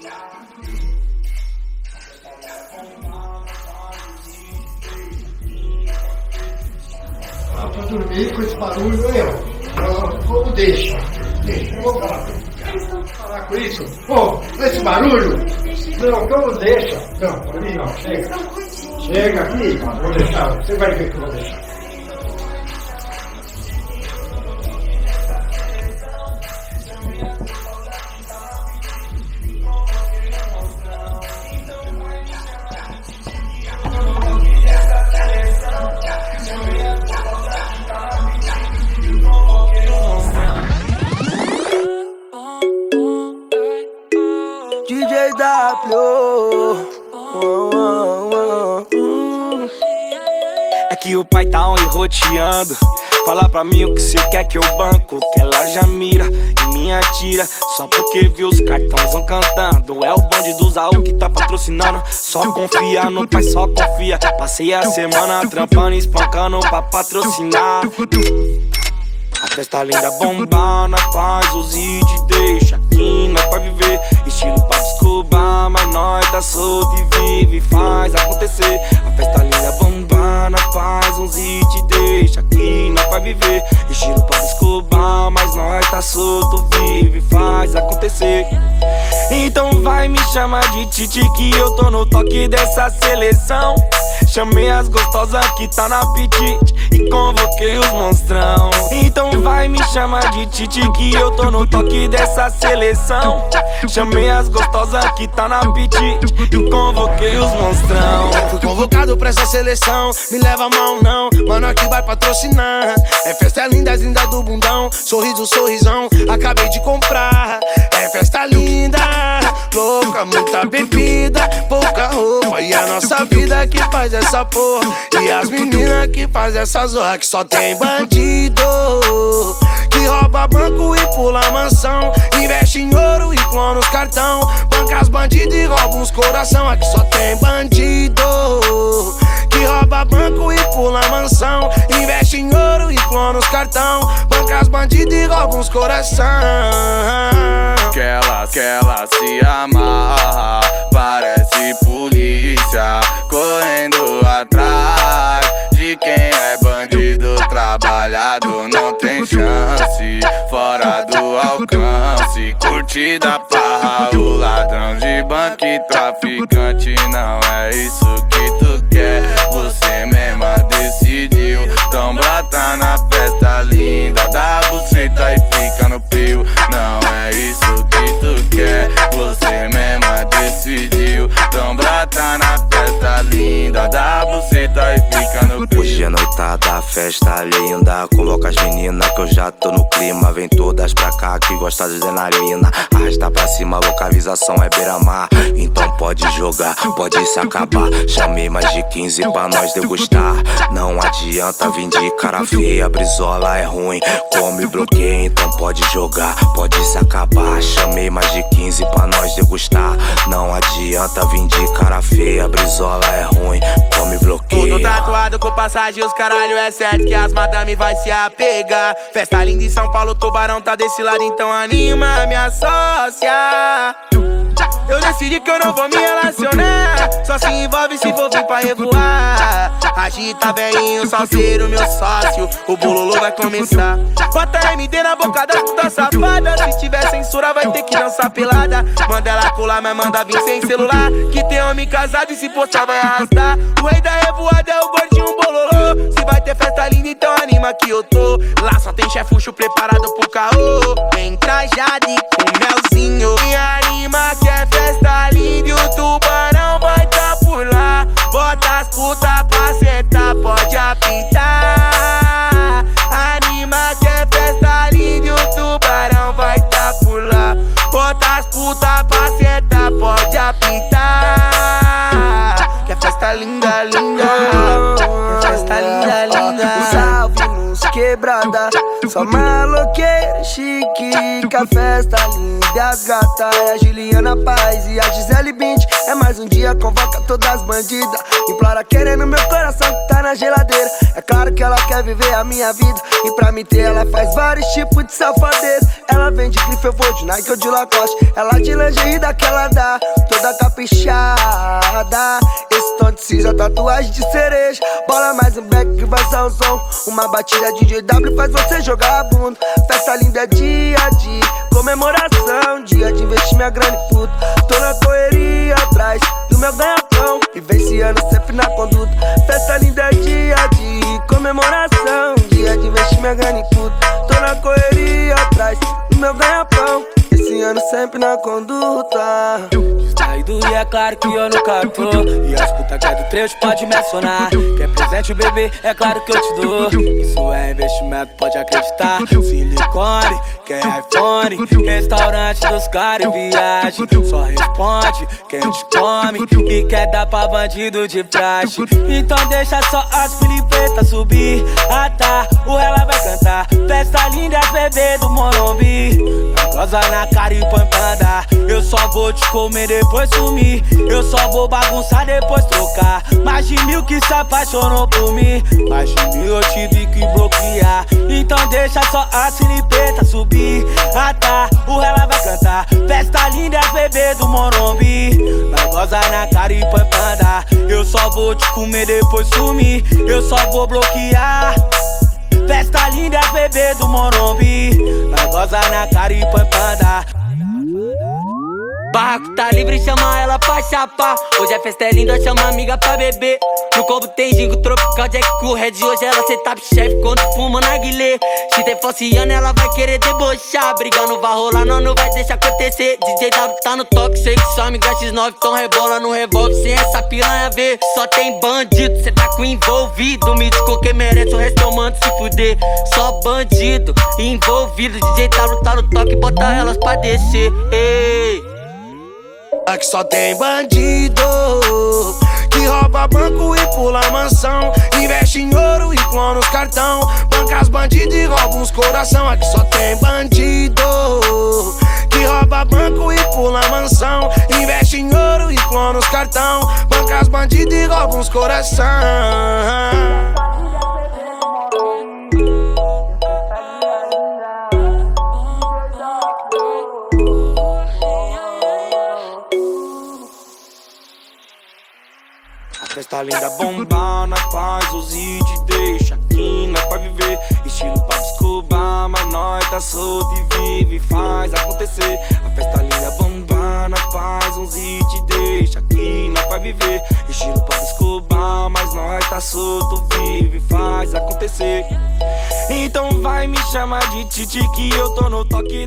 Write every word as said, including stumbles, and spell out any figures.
Dá pra dormir com esse barulho aí, ó. Como deixa? Deixa, eu vou falar. Falar com isso? Pô, esse barulho? Não, como deixa? Não, pra mim não, chega. Chega aqui, mano, vou deixar. Você vai ver que eu vou deixar. D J W. Oh, oh, oh, oh. É que o pai tá on e roteando. Fala pra mim o que cê quer que eu banco, que ela já mira e me atira. Só porque viu os cartões vão cantando. É o bonde do Zaú que tá patrocinando. Só confia no pai, só confia. Passei a semana trampando e espancando pra patrocinar. A festa linda bomba, nós faz os hits, deixa aqui, nós vai viver. Estilo pra desculpar, mas nós tá solto e vive, faz acontecer. A festa linda bomba, nós faz uns hits, deixa aqui, nós vai viver. Estilo pra desculpar, mas nós tá solto, vive, faz acontecer. Então vai me chamar de Titi que eu tô no toque dessa seleção. Chamei as gostosas que tá na apetite e convoquei os monstrão. Então vai me chamar de Titi que eu tô no toque dessa seleção. Chamei as gostosas que tá na apetite e convoquei os monstrão. Fui convocado pra essa seleção, me leva mal não, mano aqui vai patrocinar. É festa linda, linda do bundão, sorriso, sorrisão, acabei de comprar. É festa linda, louca, muita bebida, pouca roupa. E a nossa vida que faz essa porra, e as meninas que faz essa zorra. Que só tem bandido que rouba banco e pula mansão, investe em ouro e clona os cartão, banca as bandidos e rouba uns coração. Aqui só tem bandido que rouba banco e pula mansão, investe em ouro e clona os cartão, banca as bandidos e rouba uns coração. Que ela, que ela se amarra, parece polícia, correndo atrás de quem é bandido trabalhado. Não tem chance, fora do alcance, curtida parra, o ladrão de banco e traficante. Não é isso que tu quer, você mesma decidiu. Então brota na festa linda, dá buceta e fica no pio. Não é isso que tu quer, você mesma decidiu. Então brota na festa linda, dá buceta e fica no pio. Hoje é noitada, festa linda, convoca as meninas que eu já tô no clima. Vem todas pra cá que gosta de adrenalina. Arrasta pra cima, localização é beira-mar. Então pode jogar, pode se acabar. Chamei mais de quinze pra nós degustar. Não adianta vir de cara feia, brisola é ruim, come bloqueia. Então pode jogar, pode se acabar. Chamei mais de quinze pra nós degustar. Não adianta vir de cara feia, brisola é ruim, come bloqueia. Tudo tatuado com passagem, os caralho é certo que as madame vai se apegar. Festa linda em São Paulo, Tubarão tá desse lado, então anima minha sócia. Eu decidi que eu não vou me relacionar, só se envolve se for vir pra revoar. Agita velhinho, salseiro, meu sócio, o bololô vai começar. Bota M D na boca da puta safada, se tiver censura vai ter que dançar pelada. Manda ela colar, mas manda vir sem celular, que tem homem casado e se postar vai arrastar. O rei da revoada é o gordinho bololô. Se vai ter festa linda, então anima que eu tô. Lá só tem chefucho preparado pro caô. Vem trajado e com melzinho, me anima que é festa linda e o tubarão vai tá por lá. Bota as puta pra sentar, pode apitar. Anima que é festa linda e o tubarão vai tá por lá. Bota as puta pra sentar, pode apitar. Que é festa linda, linda. Que é festa linda, linda. Salve nos quebrada. Só maloqueira chique, que a festa linda e as gatas. É a Juliana Paz e a Gisele Bündchen. É mais um dia, convoca todas as bandidas. Implora querendo meu coração que tá na geladeira. É claro que ela quer viver a minha vida, e pra me ter ela faz vários tipos de safadeza. Ela vem de grife, eu vou de Nike ou de Lacoste. Ela de lingerie daquela dá, toda caprichada. Esse tom de cinza, tatuagem de cereja. Bola mais um back que vai ser um som. Uma batida de D J W faz você jogar a bunda. Festa linda é dia de comemoração, dia de investir minha grana e puta. Tô na correria atrás do meu ganha-pão, vivenciando sempre na conduta. Festa linda é dia de comemoração, dia de investir minha grana e puta. Tô na correria atrás do meu ganha-pão, esse ano sempre na conduta. Saído e é claro que eu nunca tô, e a escuta que é do trecho pode me acionar. Quer presente, bebê, é claro que eu te dou. Isso é investimento, pode acreditar. Silicone, quer iPhone, restaurante dos caras e viagem. Só responde quem te come e quer dar pra bandido de praxe. Então deixa só as filipetas subir. Ah tá, o ela vai cantar. Festa linda, bebê do Morumbi. Goza na cara e põe pra andar. Eu só vou te comer, depois sumir. Eu só vou bagunçar, depois trocar. Mais de mil que se apaixonou por mim, mais de mil eu tive que bloquear. Então deixa só a silipeta subir. Ah tá, o ela vai cantar. Festa linda, bebê do Morumbi. Vai gozar na cara e põe pra andar. Eu só vou te comer, depois sumir. Eu só vou bloquear. Festa linda, bebê do Morumbi. Vai gozar na cara e põe pra andar. Barraco tá livre, chama ela pra chapar. Hoje a festa é linda, chama amiga pra beber. No combo tem gingo tropical, Jack Cool Red. Hoje ela cê tá chefe quando fuma na guilê. Se tem falciano, ela vai querer debochar. Briga não vai rolar, não, não vai deixar acontecer. D J W tá no toque, sei que só amiga X nove. Então rebola no revólver, sem essa piranha ver. Só tem bandido, cê tá com envolvido. Me diz quem merece, o resto eu mando se fuder. Só bandido, envolvido. D J W tá no toque, bota elas pra descer. Ei. Aqui só tem bandido que rouba banco e pula mansão, investe em ouro e clona os cartão, banca as bandidos e rouba uns coração. Aqui só tem bandido que rouba banco e pula mansão, investe em ouro e clona os cartão, banca as bandidos e rouba uns coração. Festa linda, bomba, nós faz os hits, deixa aqui, nós pra viver. Estilo pra descobrir, mas nós tá solto e vive, faz acontecer. A festa linda, bomba, nós faz uns hits, deixa aqui, nós pra viver. Estilo pra descobrir, mas nós tá solto, vive, faz acontecer. Então vai me chamar de Titi que eu tô no toque.